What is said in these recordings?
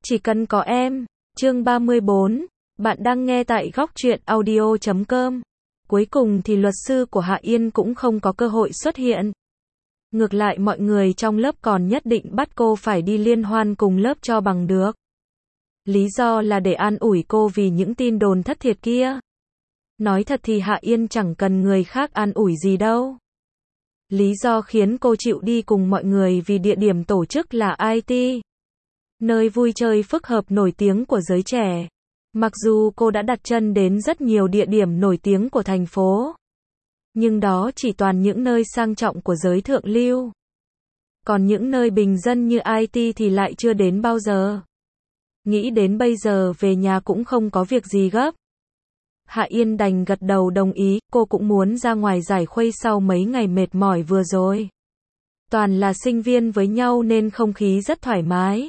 Chỉ cần có em. Chương 34. Bạn đang nghe tại góc truyện audio.com. Cuối cùng thì luật sư của Hạ Yên cũng không có cơ hội xuất hiện. Ngược lại mọi người trong lớp còn nhất định bắt cô phải đi liên hoan cùng lớp cho bằng được. Lý do là để an ủi cô vì những tin đồn thất thiệt kia. Nói thật thì Hạ Yên chẳng cần người khác an ủi gì đâu. Lý do khiến cô chịu đi cùng mọi người vì địa điểm tổ chức là IT, nơi vui chơi phức hợp nổi tiếng của giới trẻ. Mặc dù cô đã đặt chân đến rất nhiều địa điểm nổi tiếng của thành phố, nhưng đó chỉ toàn những nơi sang trọng của giới thượng lưu. Còn những nơi bình dân như IT thì lại chưa đến bao giờ. Nghĩ đến bây giờ về nhà cũng không có việc gì gấp. Hạ Yên đành gật đầu đồng ý, cô cũng muốn ra ngoài giải khuây sau mấy ngày mệt mỏi vừa rồi. Toàn là sinh viên với nhau nên không khí rất thoải mái.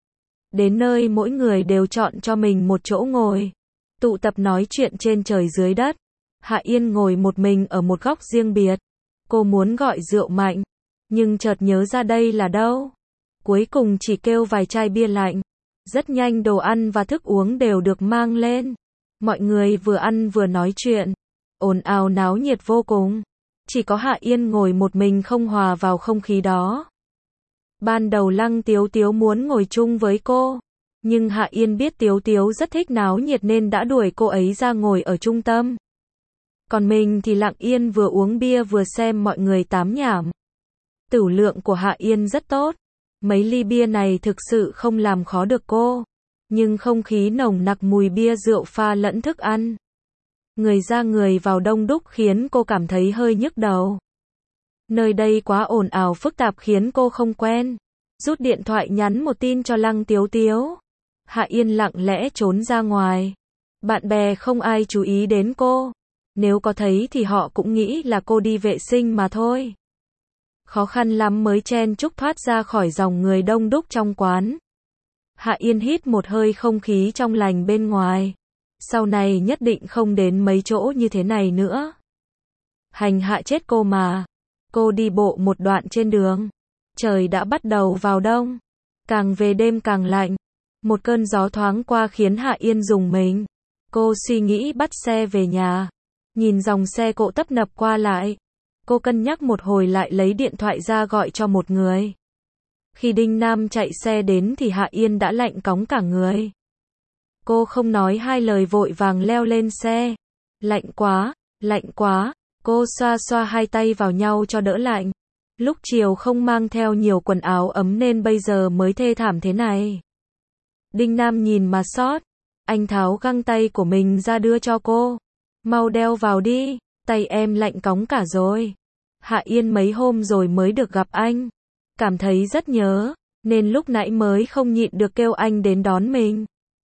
Đến nơi mỗi người đều chọn cho mình một chỗ ngồi, tụ tập nói chuyện trên trời dưới đất. Hạ Yên ngồi một mình ở một góc riêng biệt. Cô muốn gọi rượu mạnh, nhưng chợt nhớ ra đây là đâu. Cuối cùng chỉ kêu vài chai bia lạnh. Rất nhanh đồ ăn và thức uống đều được mang lên. Mọi người vừa ăn vừa nói chuyện, ồn ào náo nhiệt vô cùng. Chỉ có Hạ Yên ngồi một mình không hòa vào không khí đó. Ban đầu Lăng Tiếu Tiếu muốn ngồi chung với cô, nhưng Hạ Yên biết Tiếu Tiếu rất thích náo nhiệt nên đã đuổi cô ấy ra ngồi ở trung tâm. Còn mình thì lặng yên vừa uống bia vừa xem mọi người tám nhảm. Tửu lượng của Hạ Yên rất tốt. Mấy ly bia này thực sự không làm khó được cô. Nhưng không khí nồng nặc mùi bia rượu pha lẫn thức ăn, người ra người vào đông đúc khiến cô cảm thấy hơi nhức đầu. Nơi đây quá ồn ào phức tạp khiến cô không quen. Rút điện thoại nhắn một tin cho Lăng Tiếu Tiếu. Hạ Yên lặng lẽ trốn ra ngoài. Bạn bè không ai chú ý đến cô. Nếu có thấy thì họ cũng nghĩ là cô đi vệ sinh mà thôi. Khó khăn lắm mới chen chúc thoát ra khỏi dòng người đông đúc trong quán. Hạ Yên hít một hơi không khí trong lành bên ngoài. Sau này nhất định không đến mấy chỗ như thế này nữa. Hành hạ chết cô mà. Cô đi bộ một đoạn trên đường. Trời đã bắt đầu vào đông. Càng về đêm càng lạnh. Một cơn gió thoáng qua khiến Hạ Yên rùng mình. Cô suy nghĩ bắt xe về nhà. Nhìn dòng xe cộ tấp nập qua lại. Cô cân nhắc một hồi lại lấy điện thoại ra gọi cho một người. Khi Đinh Nam chạy xe đến thì Hạ Yên đã lạnh cóng cả người. Cô không nói hai lời vội vàng leo lên xe. Lạnh quá, lạnh quá. Cô xoa xoa hai tay vào nhau cho đỡ lạnh. Lúc chiều không mang theo nhiều quần áo ấm nên bây giờ mới thê thảm thế này. Đinh Nam nhìn mà xót. Anh tháo găng tay của mình ra đưa cho cô. Mau đeo vào đi, tay em lạnh cóng cả rồi. Hạ Yên mấy hôm rồi mới được gặp anh. Cảm thấy rất nhớ, nên lúc nãy mới không nhịn được kêu anh đến đón mình.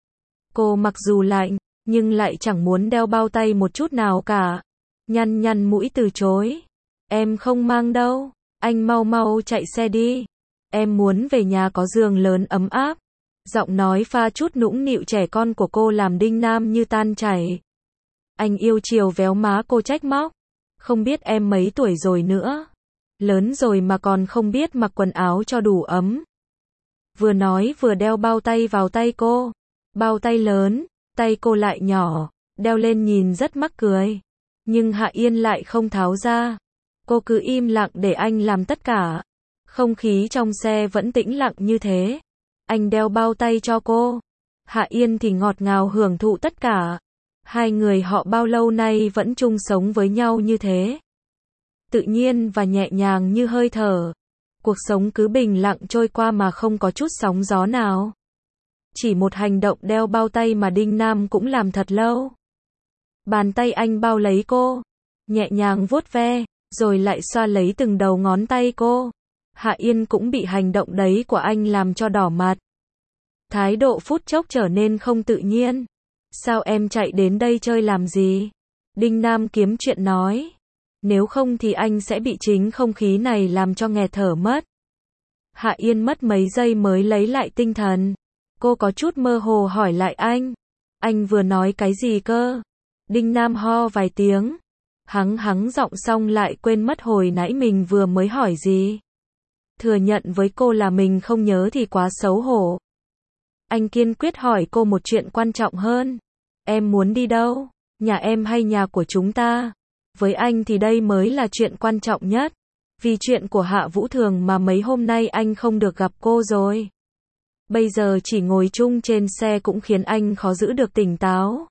Cô mặc dù lạnh, nhưng lại chẳng muốn đeo bao tay một chút nào cả. Nhăn nhăn mũi từ chối. Em không mang đâu, anh mau mau chạy xe đi. Em muốn về nhà có giường lớn ấm áp. Giọng nói pha chút nũng nịu trẻ con của cô làm Đinh Nam như tan chảy. Anh yêu chiều véo má cô trách móc. Không biết em mấy tuổi rồi nữa. Lớn rồi mà còn không biết mặc quần áo cho đủ ấm. Vừa nói vừa đeo bao tay vào tay cô. Bao tay lớn, tay cô lại nhỏ, đeo lên nhìn rất mắc cười. Nhưng Hạ Yên lại không tháo ra. Cô cứ im lặng để anh làm tất cả. Không khí trong xe vẫn tĩnh lặng như thế. Anh đeo bao tay cho cô. Hạ Yên thì ngọt ngào hưởng thụ tất cả. Hai người họ bao lâu nay vẫn chung sống với nhau như thế. Tự nhiên và nhẹ nhàng như hơi thở. Cuộc sống cứ bình lặng trôi qua mà không có chút sóng gió nào. Chỉ một hành động đeo bao tay mà Đinh Nam cũng làm thật lâu. Bàn tay anh bao lấy cô, nhẹ nhàng vuốt ve, rồi lại xoa lấy từng đầu ngón tay cô. Hạ Yên cũng bị hành động đấy của anh làm cho đỏ mặt. Thái độ phút chốc trở nên không tự nhiên. Sao em chạy đến đây chơi làm gì? Đinh Nam kiếm chuyện nói. Nếu không thì anh sẽ bị chính không khí này làm cho nghẹt thở mất. Hạ Yên mất mấy giây mới lấy lại tinh thần. Cô có chút mơ hồ hỏi lại anh. Anh vừa nói cái gì cơ? Đinh Nam ho vài tiếng. Hắng giọng xong lại quên mất hồi nãy mình vừa mới hỏi gì. Thừa nhận với cô là mình không nhớ thì quá xấu hổ. Anh kiên quyết hỏi cô một chuyện quan trọng hơn. Em muốn đi đâu? Nhà em hay nhà của chúng ta? Với anh thì đây mới là chuyện quan trọng nhất. Vì chuyện của Hạ Vũ Thường mà mấy hôm nay anh không được gặp cô rồi. Bây giờ chỉ ngồi chung trên xe cũng khiến anh khó giữ được tỉnh táo.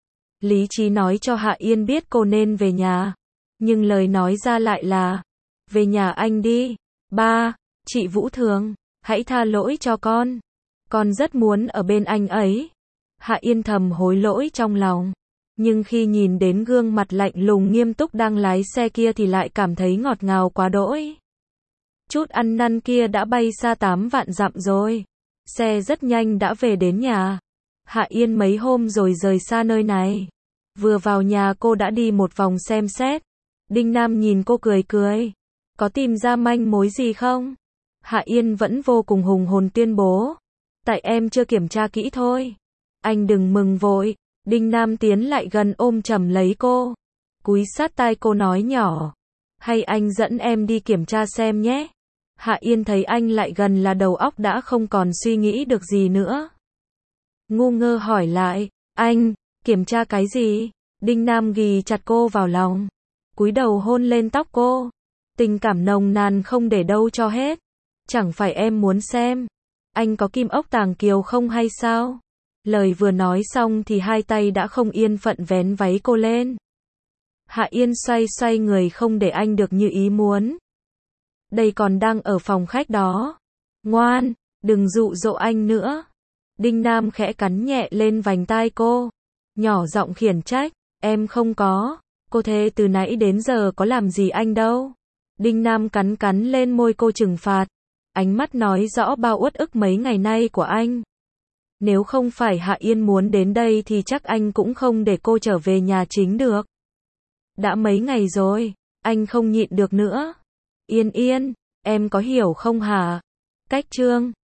Lý trí nói cho Hạ Yên biết cô nên về nhà. Nhưng lời nói ra lại là, về nhà anh đi. Ba, chị Vũ Thường, hãy tha lỗi cho con. Con rất muốn ở bên anh ấy. Hạ Yên thầm hối lỗi trong lòng. Nhưng khi nhìn đến gương mặt lạnh lùng nghiêm túc đang lái xe kia thì lại cảm thấy ngọt ngào quá đỗi. Chút ăn năn kia đã bay xa 8 vạn dặm rồi. Xe rất nhanh đã về đến nhà. Hạ Yên mấy hôm rồi rời xa nơi này. Vừa vào nhà cô đã đi một vòng xem xét. Đinh Nam nhìn cô cười cười. Có tìm ra manh mối gì không? Hạ Yên vẫn vô cùng hùng hồn tuyên bố. Tại em chưa kiểm tra kỹ thôi. Anh đừng mừng vội. Đinh Nam tiến lại gần ôm chầm lấy cô. Cúi sát tai cô nói nhỏ. Hay anh dẫn em đi kiểm tra xem nhé. Hạ Yên thấy anh lại gần là đầu óc đã không còn suy nghĩ được gì nữa. Ngu ngơ hỏi lại. Anh, kiểm tra cái gì? Đinh Nam ghì chặt cô vào lòng. Cúi đầu hôn lên tóc cô. Tình cảm nồng nàn không để đâu cho hết. Chẳng phải em muốn xem. Anh có kim ốc tàng kiều không hay sao? Lời vừa nói xong thì hai tay đã không yên phận vén váy cô lên. Hạ Yên xoay xoay người không để anh được như ý muốn. Đây còn đang ở phòng khách đó. Ngoan, đừng dụ dỗ anh nữa. Đinh Nam khẽ cắn nhẹ lên vành tai cô. Nhỏ giọng khiển trách. Em không có. Cô thế từ nãy đến giờ có làm gì anh đâu. Đinh Nam cắn cắn lên môi cô trừng phạt. Ánh mắt nói rõ bao uất ức mấy ngày nay của anh. Nếu không phải Hạ Yên muốn đến đây thì chắc anh cũng không để cô trở về nhà chính được. Đã mấy ngày rồi, anh không nhịn được nữa. Yên Yên, em có hiểu không hả? Cách chương